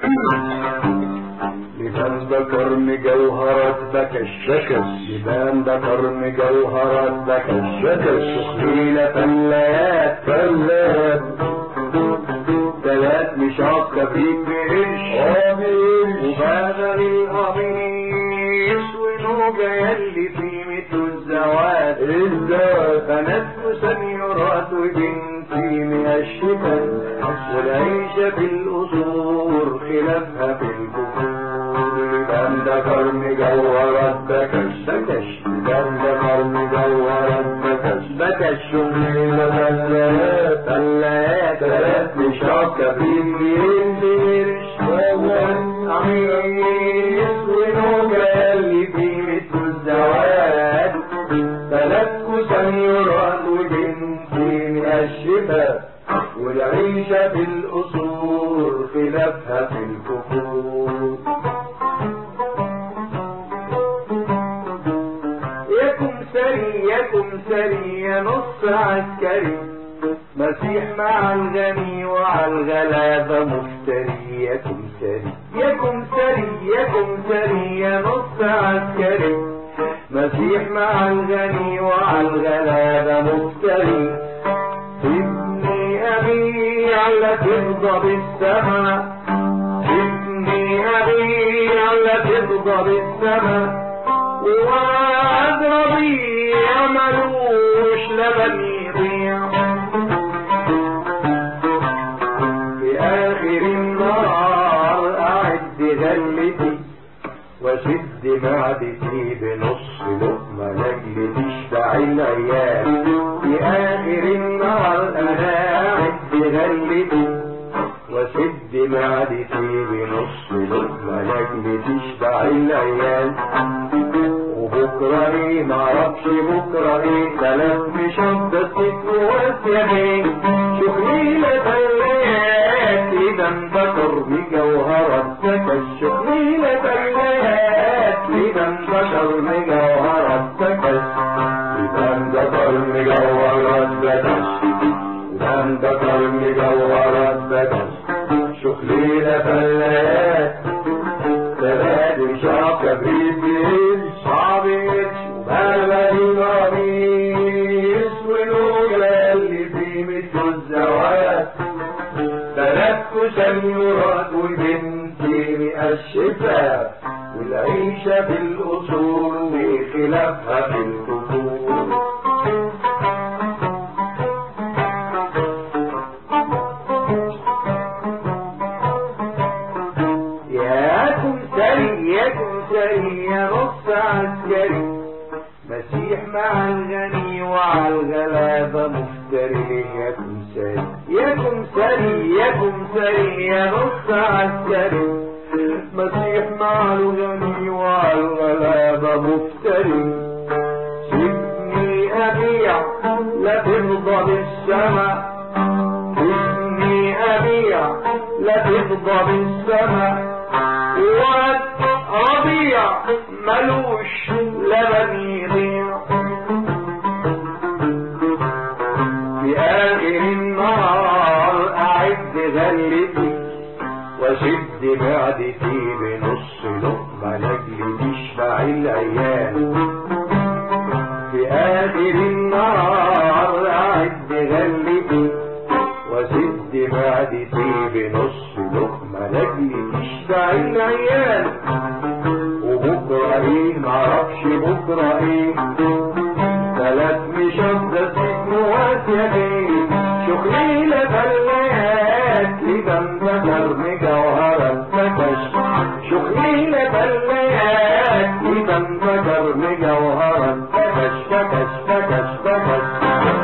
لبان ذكر مجوهرات بكشكش، لبان ذكر مجوهرات بكشكش، شخليلة فلات فلات، تلات مشاط كبريت بقرش وبادر القميص ونوجة يلي في مثل الزواج بنات وسنيورات وبنتي من الشتاء، والعيشة في القصور خلافها في الكفور. لبان ذكر مجوهرات بكشكش، لبان ذكر مجوهرات بكشكش، شخليلة فلات فلات، تلات مشاط كبريت بقرش قميص ونوجة يلي في مثل الزواج، بنات وسنيورات وبنتي من الشتاء، والعيشة في القصور خلافها في الكفور. يكم سري يا نص عسكري، مسيح مع الغني وعلى الغلابة مفتري. يكم سري يا نص عسكري، مسيح مع الغني وعلى الغلابة مفتري. ابني أبيع لا ترضى بالسما، ابني أبيع لا ترضى بالسما، ووعد ربيع ملوش لبن يضيع. في آخر النهار أعد غلتي وشد معدتي بنص لقمة لاجل تشبع العيال. في آخر النهار أنا أعد غلتي وشد معدتي بنص لقمة لاجل تشبع العيال. وبكرة ايه معرفش بكرة ايه، تلات مشبة ستوات يمين، شخليلة فلات لبان ذكر مجوهرات بكش، شخليلة فلات لبان ذكر مجوهرات بكش، لبان ذكر مجوهرات بكش، لبان ذكر مجوهرات بكش، شخليلة فلات تلات مشاط كبريت بقرش عبيش وبلد القميص ونوجة اللي في مثل الزواج، تلات سنيورات وبنتي مقشفة، والعيشة في الأصول وخلافها في الكفور. يكم سري يا نص عسكري، مسيح مع الغني وعلى الغلابة مفتري. يكم سري يا نص عسكري، مسيح مع الغني وعلى الغلابة مفتري. سيبني أبيع لا ترضى بالسما، سيبني أبيع لا ترضى بالسما، وربيع ملوش لبن يضيع. في آخر النهار أعد غلتي وشد معدتي بنص لقمة لاجل تشبع العيال. في آخر النهار أعد غلتي وشد معدتي بنص لقمة لاجل تشبع العيال. وبكرة ايه معرفش بكرة ايه، تلات مشبة ستوات يمين، شخليلة فلات لبان ذكر مجوهرات بكش، شخليلة فلات